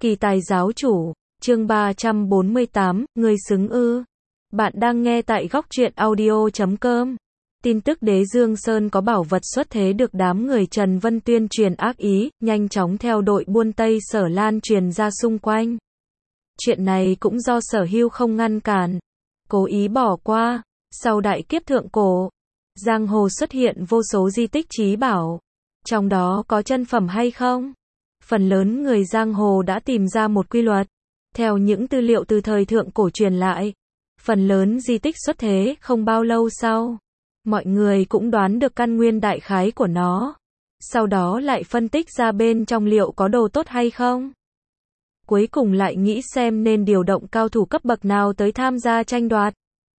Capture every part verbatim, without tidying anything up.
Kỳ tài giáo chủ, chương ba trăm bốn mươi tám, người xứng ư. Bạn đang nghe tại góc truyện audio chấm com. Tin tức Đế Dương Sơn có bảo vật xuất thế được đám người Trần Vân tuyên truyền ác ý, nhanh chóng theo đội buôn Tây Sở lan truyền ra xung quanh. Chuyện này cũng do Sở Hưu không ngăn cản, cố ý bỏ qua. Sau đại kiếp thượng cổ, giang hồ xuất hiện vô số di tích trí bảo. Trong đó có chân phẩm hay không? Phần lớn người giang hồ đã tìm ra một quy luật. Theo những tư liệu từ thời thượng cổ truyền lại, phần lớn di tích xuất thế không bao lâu sau, mọi người cũng đoán được căn nguyên đại khái của nó. Sau đó lại phân tích ra bên trong liệu có đồ tốt hay không. Cuối cùng lại nghĩ xem nên điều động cao thủ cấp bậc nào tới tham gia tranh đoạt.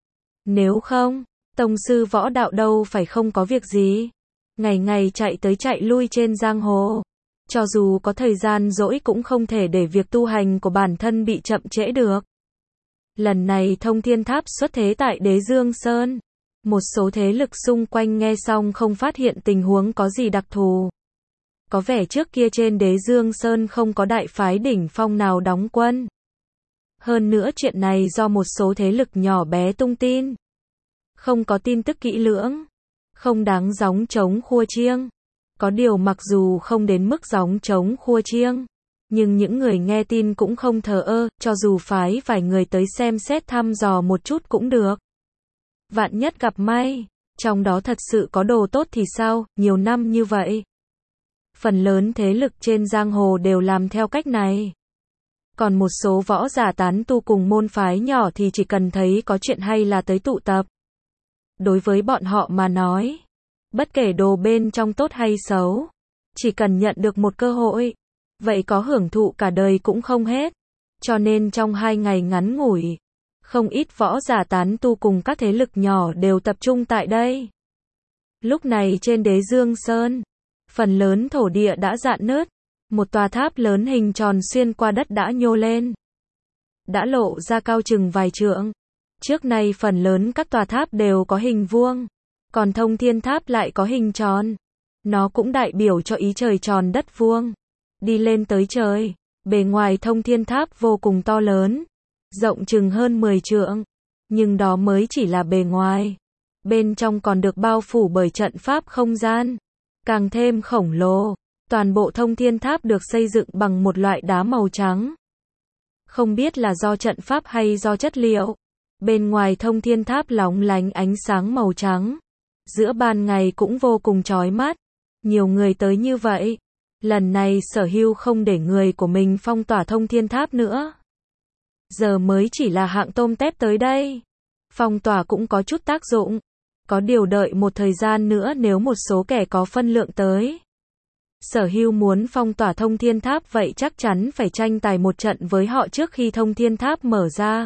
Nếu không, tông sư võ đạo đâu phải không có việc gì. Ngày ngày chạy tới chạy lui trên giang hồ. Cho dù có thời gian rỗi cũng không thể để việc tu hành của bản thân bị chậm trễ được. Lần này Thông Thiên Tháp xuất thế tại Đế Dương Sơn. Một số thế lực xung quanh nghe xong không phát hiện tình huống có gì đặc thù. Có vẻ trước kia trên Đế Dương Sơn không có đại phái đỉnh phong nào đóng quân. Hơn nữa chuyện này do một số thế lực nhỏ bé tung tin. Không có tin tức kỹ lưỡng. Không đáng gióng trống khua chiêng. Có điều mặc dù không đến mức gióng trống khua chiêng, nhưng những người nghe tin cũng không thờ ơ, cho dù phái vài người tới xem xét thăm dò một chút cũng được. Vạn nhất gặp may, trong đó thật sự có đồ tốt thì sao, nhiều năm như vậy. Phần lớn thế lực trên giang hồ đều làm theo cách này. Còn một số võ giả tán tu cùng môn phái nhỏ thì chỉ cần thấy có chuyện hay là tới tụ tập. Đối với bọn họ mà nói, bất kể đồ bên trong tốt hay xấu, chỉ cần nhận được một cơ hội, vậy có hưởng thụ cả đời cũng không hết. Cho nên trong hai ngày ngắn ngủi, không ít võ giả tán tu cùng các thế lực nhỏ đều tập trung tại đây. Lúc này trên Đế Dương Sơn, phần lớn thổ địa đã rạn nứt, một tòa tháp lớn hình tròn xuyên qua đất đã nhô lên, đã lộ ra cao chừng vài trượng. Trước nay phần lớn các tòa tháp đều có hình vuông, còn Thông Thiên Tháp lại có hình tròn. Nó cũng đại biểu cho ý trời tròn đất vuông. Đi lên tới trời, bề ngoài Thông Thiên Tháp vô cùng to lớn, rộng chừng hơn mười trượng. Nhưng đó mới chỉ là bề ngoài. Bên trong còn được bao phủ bởi trận pháp không gian, càng thêm khổng lồ. Toàn bộ Thông Thiên Tháp được xây dựng bằng một loại đá màu trắng. Không biết là do trận pháp hay do chất liệu. Bên ngoài Thông Thiên Tháp lóng lánh ánh sáng màu trắng. Giữa ban ngày cũng vô cùng chói mắt. Nhiều người tới như vậy. Lần này Sở Hưu không để người của mình phong tỏa Thông Thiên Tháp nữa. Giờ mới chỉ là hạng tôm tép tới đây. Phong tỏa cũng có chút tác dụng. Có điều đợi một thời gian nữa nếu một số kẻ có phân lượng tới. Sở Hưu muốn phong tỏa Thông Thiên Tháp vậy chắc chắn phải tranh tài một trận với họ trước khi Thông Thiên Tháp mở ra.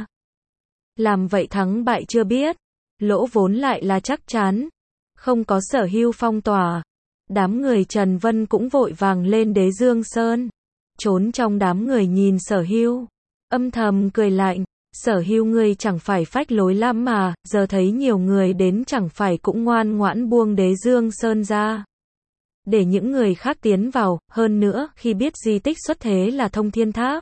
Làm vậy thắng bại chưa biết. Lỗ vốn lại là chắc chắn. Không có Sở Hưu phong tỏa. Đám người Trần Vân cũng vội vàng lên Đế Dương Sơn. Trốn trong đám người nhìn Sở Hưu. Âm thầm cười lạnh. Sở Hưu ngươi chẳng phải phách lối lắm mà. Giờ thấy nhiều người đến chẳng phải cũng ngoan ngoãn buông Đế Dương Sơn ra. Để những người khác tiến vào. Hơn nữa khi biết di tích xuất thế là Thông Thiên Tháp.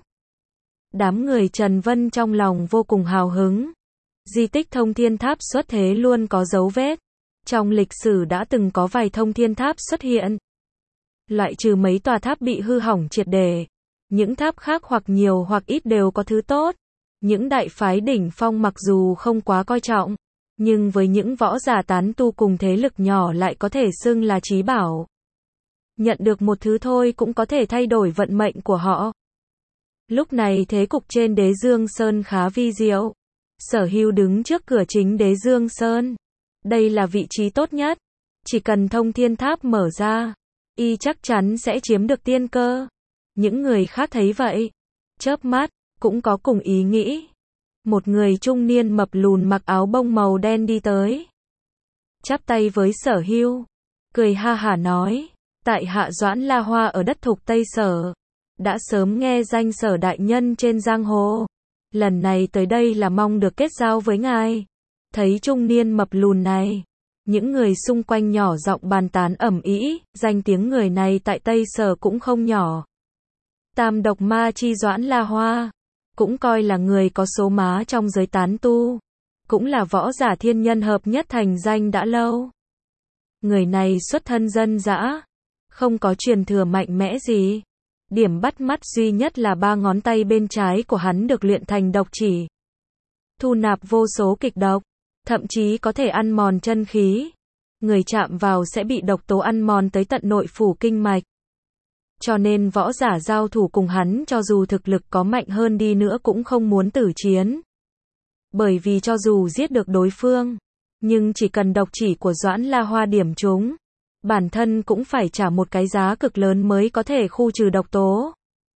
Đám người Trần Vân trong lòng vô cùng hào hứng. Di tích Thông Thiên Tháp xuất thế luôn có dấu vết. Trong lịch sử đã từng có vài Thông Thiên Tháp xuất hiện. Loại trừ mấy tòa tháp bị hư hỏng triệt để. Những tháp khác hoặc nhiều hoặc ít đều có thứ tốt. Những đại phái đỉnh phong mặc dù không quá coi trọng, nhưng với những võ giả tán tu cùng thế lực nhỏ lại có thể xưng là trí bảo. Nhận được một thứ thôi cũng có thể thay đổi vận mệnh của họ. Lúc này thế cục trên Đế Dương Sơn khá vi diệu. Sở Hưu đứng trước cửa chính Đế Dương Sơn. Đây là vị trí tốt nhất. Chỉ cần Thông Thiên Tháp mở ra, y chắc chắn sẽ chiếm được tiên cơ. Những người khác thấy vậy, chớp mắt, cũng có cùng ý nghĩ. Một người trung niên mập lùn mặc áo bông màu đen đi tới. Chắp tay với Sở Hưu. Cười ha hả nói. Tại hạ Doãn La Hoa ở đất Thục Tây Sở. Đã sớm nghe danh Sở đại nhân trên giang hồ. Lần này tới đây là mong được kết giao với ngài. Thấy trung niên mập lùn này, những người xung quanh nhỏ giọng bàn tán ầm ĩ, danh tiếng người này tại Tây Sở cũng không nhỏ. Tam độc ma chi Doãn La Hoa, cũng coi là người có số má trong giới tán tu, cũng là võ giả thiên nhân hợp nhất thành danh đã lâu. Người này xuất thân dân dã, không có truyền thừa mạnh mẽ gì. Điểm bắt mắt duy nhất là ba ngón tay bên trái của hắn được luyện thành độc chỉ, thu nạp vô số kịch độc, thậm chí có thể ăn mòn chân khí. Người chạm vào sẽ bị độc tố ăn mòn tới tận nội phủ kinh mạch. Cho nên võ giả giao thủ cùng hắn cho dù thực lực có mạnh hơn đi nữa cũng không muốn tử chiến. Bởi vì cho dù giết được đối phương, nhưng chỉ cần độc chỉ của Doãn La Hoa điểm trúng, bản thân cũng phải trả một cái giá cực lớn mới có thể khu trừ độc tố.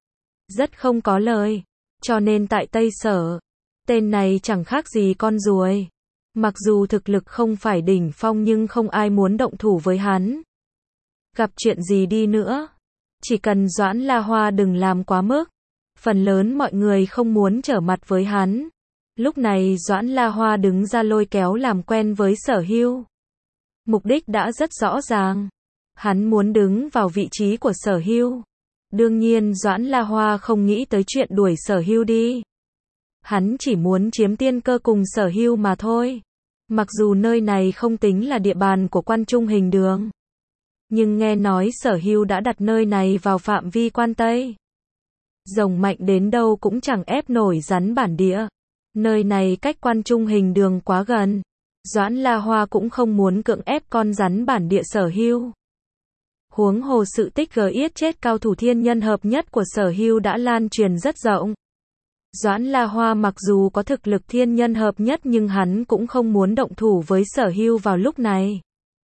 Rất không có lời. Cho nên tại Tây Sở, tên này chẳng khác gì con ruồi. Mặc dù thực lực không phải đỉnh phong nhưng không ai muốn động thủ với hắn. Gặp chuyện gì đi nữa, chỉ cần Doãn La Hoa đừng làm quá mức, phần lớn mọi người không muốn trở mặt với hắn. Lúc này Doãn La Hoa đứng ra lôi kéo làm quen với Sở Hưu. Mục đích đã rất rõ ràng. Hắn muốn đứng vào vị trí của Sở Hưu. Đương nhiên Doãn La Hoa không nghĩ tới chuyện đuổi Sở Hưu đi. Hắn chỉ muốn chiếm tiên cơ cùng Sở Hưu mà thôi. Mặc dù nơi này không tính là địa bàn của Quan Trung Hình Đường, nhưng nghe nói Sở Hưu đã đặt nơi này vào phạm vi Quan Tây. Rồng mạnh đến đâu cũng chẳng ép nổi rắn bản địa. Nơi này cách Quan Trung Hình Đường quá gần. Doãn La Hoa cũng không muốn cưỡng ép con rắn bản địa Sở Hưu. Huống hồ sự tích gờ yết chết cao thủ thiên nhân hợp nhất của Sở Hưu đã lan truyền rất rộng. Doãn La Hoa mặc dù có thực lực thiên nhân hợp nhất nhưng hắn cũng không muốn động thủ với Sở Hưu vào lúc này.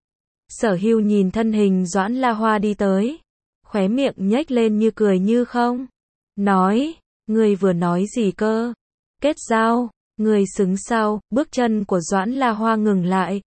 Sở Hưu nhìn thân hình Doãn La Hoa đi tới, khóe miệng nhếch lên như cười như không. Nói, người vừa nói gì cơ? Kết giao, người xứng sau, bước chân của Doãn La Hoa ngừng lại.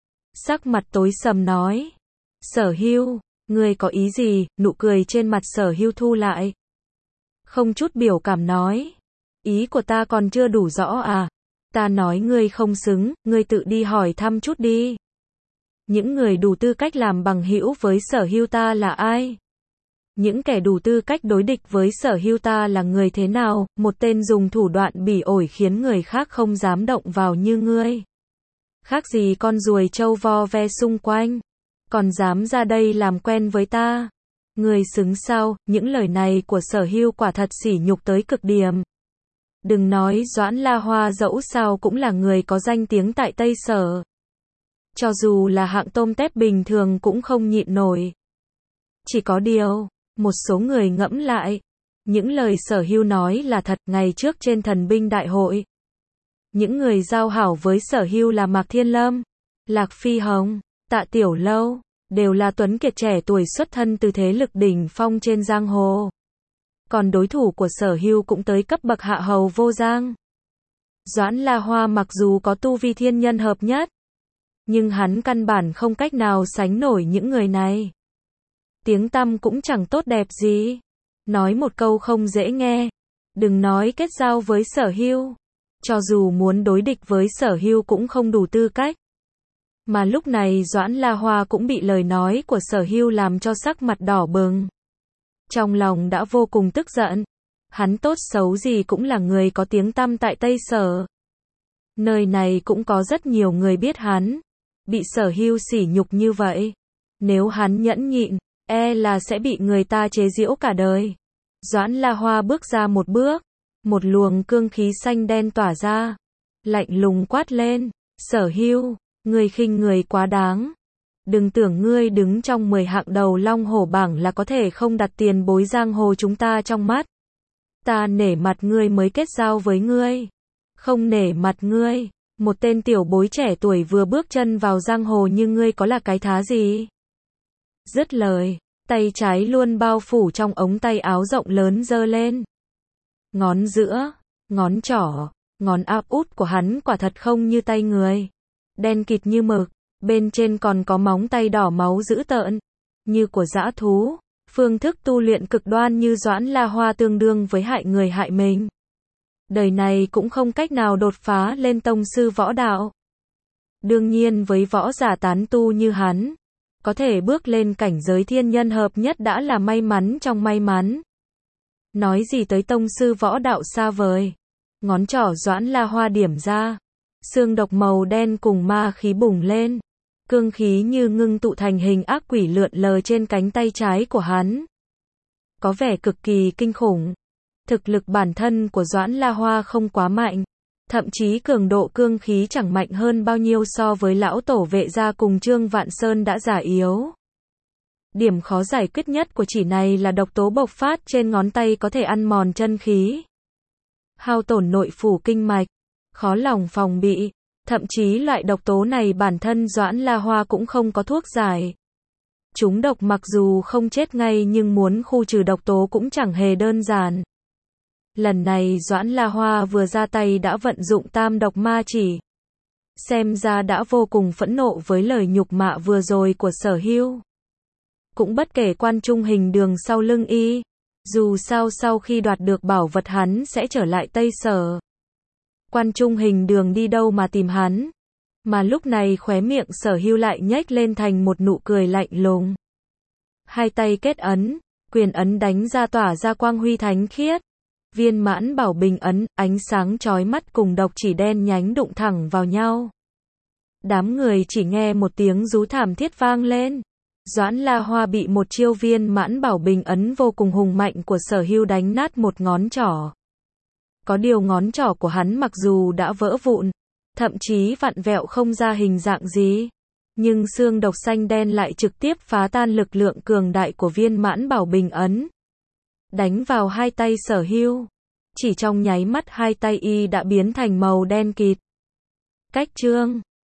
Sắc mặt tối sầm nói, Sở Hưu, người có ý gì? Nụ cười trên mặt Sở Hưu thu lại. Không chút biểu cảm nói, ý của ta còn chưa đủ rõ à? Ta nói ngươi không xứng, ngươi tự đi hỏi thăm chút đi. Những người đủ tư cách làm bằng hữu với Sở Hưu ta là ai? Những kẻ đủ tư cách đối địch với Sở Hưu ta là người thế nào? Một tên dùng thủ đoạn bỉ ổi khiến người khác không dám động vào như ngươi. Khác gì con ruồi trâu vo ve xung quanh, còn dám ra đây làm quen với ta? Ngươi xứng sao? Những lời này của Sở Hưu quả thật sỉ nhục tới cực điểm. Đừng nói Doãn La Hoa dẫu sao cũng là người có danh tiếng tại Tây Sở. Cho dù là hạng tôm tép bình thường cũng không nhịn nổi. Chỉ có điều, một số người ngẫm lại, những lời Sở Hưu nói là thật. Ngày trước trên thần binh đại hội, những người giao hảo với Sở Hưu là Mạc Thiên Lâm, Lạc Phi Hồng, Tạ Tiểu Lâu, đều là tuấn kiệt trẻ tuổi xuất thân từ thế lực đỉnh phong trên giang hồ. Còn đối thủ của Sở Hưu cũng tới cấp bậc hạ hầu vô giang. Doãn La Hoa mặc dù có tu vi thiên nhân hợp nhất, nhưng hắn căn bản không cách nào sánh nổi những người này. Tiếng tăm cũng chẳng tốt đẹp gì. Nói một câu không dễ nghe, đừng nói kết giao với Sở Hưu, cho dù muốn đối địch với Sở Hưu cũng không đủ tư cách. Mà lúc này Doãn La Hoa cũng bị lời nói của Sở Hưu làm cho sắc mặt đỏ bừng. Trong lòng đã vô cùng tức giận. Hắn tốt xấu gì cũng là người có tiếng tăm tại Tây Sở. Nơi này cũng có rất nhiều người biết hắn. Bị Sở Hưu sỉ nhục như vậy, nếu hắn nhẫn nhịn, e là sẽ bị người ta chế giễu cả đời. Doãn La Hoa bước ra một bước, một luồng cương khí xanh đen tỏa ra, lạnh lùng quát lên, Sở Hưu, ngươi khinh người quá đáng. Đừng tưởng ngươi đứng trong mười hạng đầu long hổ bảng là có thể không đặt tiền bối giang hồ chúng ta trong mắt. Ta nể mặt ngươi mới kết giao với ngươi. Không nể mặt ngươi, một tên tiểu bối trẻ tuổi vừa bước chân vào giang hồ như ngươi có là cái thá gì? Dứt lời, tay trái luôn bao phủ trong ống tay áo rộng lớn giơ lên. Ngón giữa, ngón trỏ, ngón áp út của hắn quả thật không như tay người. Đen kịt như mực, bên trên còn có móng tay đỏ máu dữ tợn, như của dã thú. Phương thức tu luyện cực đoan như Doãn La Hoa tương đương với hại người hại mình. Đời này cũng không cách nào đột phá lên tông sư võ đạo. Đương nhiên với võ giả tán tu như hắn, có thể bước lên cảnh giới thiên nhân hợp nhất đã là may mắn trong may mắn. Nói gì tới tông sư võ đạo xa vời. Ngón trỏ Doãn La Hoa điểm ra. Xương độc màu đen cùng ma khí bùng lên. Cương khí như ngưng tụ thành hình ác quỷ lượn lờ trên cánh tay trái của hắn. Có vẻ cực kỳ kinh khủng. Thực lực bản thân của Doãn La Hoa không quá mạnh. Thậm chí cường độ cương khí chẳng mạnh hơn bao nhiêu so với lão tổ Vệ gia cùng Trương Vạn Sơn đã già yếu. Điểm khó giải quyết nhất của chỉ này là độc tố bộc phát trên ngón tay có thể ăn mòn chân khí, hao tổn nội phủ kinh mạch, khó lòng phòng bị. Thậm chí loại độc tố này bản thân Doãn La Hoa cũng không có thuốc giải. Chúng độc mặc dù không chết ngay nhưng muốn khu trừ độc tố cũng chẳng hề đơn giản. Lần này Doãn La Hoa vừa ra tay đã vận dụng tam độc ma chỉ. Xem ra đã vô cùng phẫn nộ với lời nhục mạ vừa rồi của Sở Hưu. Cũng bất kể Quan Trung Hình Đường sau lưng y. Dù sao sau khi đoạt được bảo vật hắn sẽ trở lại Tây Sở. Quan Trung Hình Đường đi đâu mà tìm hắn. Mà lúc này khóe miệng Sở Hưu lại nhếch lên thành một nụ cười lạnh lùng. Hai tay kết ấn, quyền ấn đánh ra tỏa ra quang huy thánh khiết. Viên mãn bảo bình ấn, ánh sáng chói mắt cùng độc chỉ đen nhánh đụng thẳng vào nhau. Đám người chỉ nghe một tiếng rú thảm thiết vang lên. Doãn La Hoa bị một chiêu viên mãn bảo bình ấn vô cùng hùng mạnh của Sở Hưu đánh nát một ngón trỏ. Có điều ngón trỏ của hắn mặc dù đã vỡ vụn, thậm chí vặn vẹo không ra hình dạng gì, nhưng xương độc xanh đen lại trực tiếp phá tan lực lượng cường đại của viên mãn bảo bình ấn. Đánh vào hai tay Sở Hưu. Chỉ trong nháy mắt hai tay y đã biến thành màu đen kịt. Cách chương